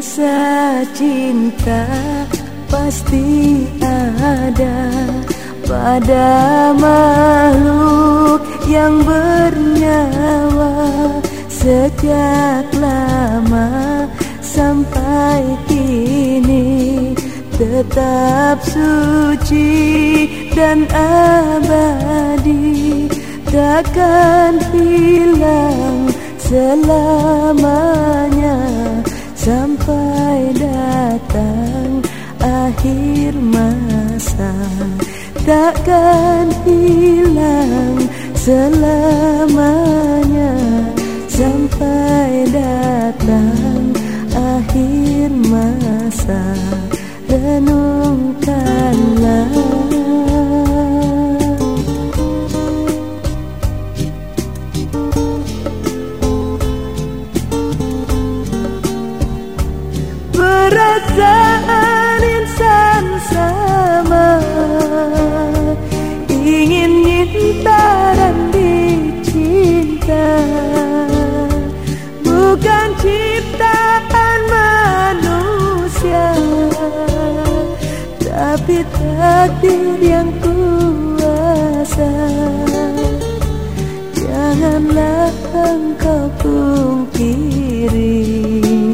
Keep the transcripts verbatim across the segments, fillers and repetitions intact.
Rasa cinta pasti ada pada makhluk yang bernyawa. Sejak lama sampai kini tetap suci dan abadi, takkan hilang selamanya sampai datang akhir masa. Takkan hilang selamanya sampai datang akhir masa. Renungkanlah perasaan insan sama, ingin cinta dan dicinta, bukan ciptaan manusia, tapi takdir yang kuasa. Janganlah engkau pungkiri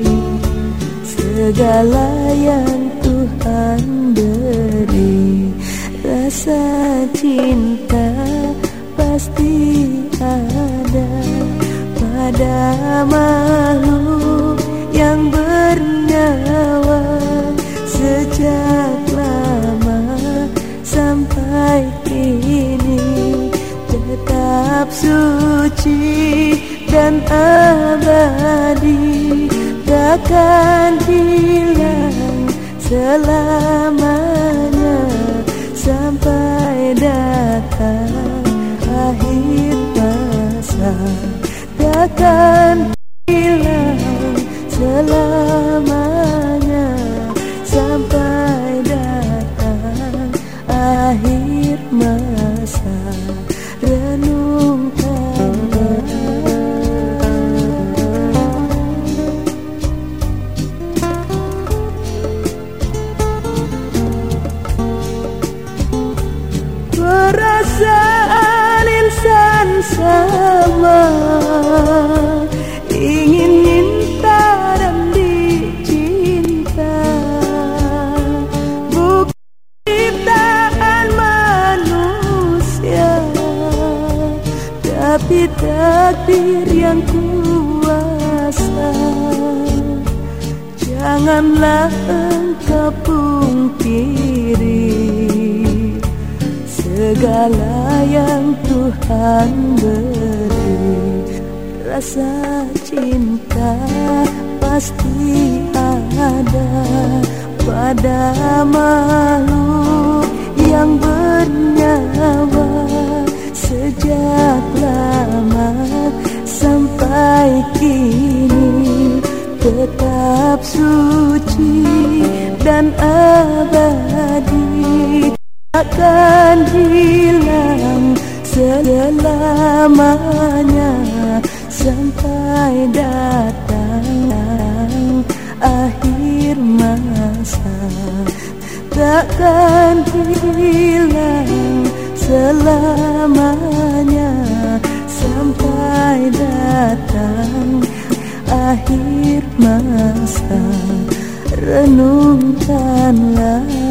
segala yang Tuhan beri. Rasa cinta pasti ada pada makhluk yang bernyawa. Sejak lama sampai kini tetap suci dan abadi, takkan hilang selamanya sampai datang akhir masa. Takkan hilang selamanya sampai datang akhir masa. Renungkanlah perasaan insan sama, ingin cinta dan dicinta, bukan ciptaan manusia, tapi takdir yang kuasa. Janganlah engkau pungkiri segala yang Tuhan beri. Rasa cinta pasti ada pada makhluk yang bernyawa. Sejak lama sampai kini tetap suci dan abadi, takkan hilang selamanya sampai datang akhir masa. Takkan hilang selamanya sampai datang akhir masa. Renungkanlah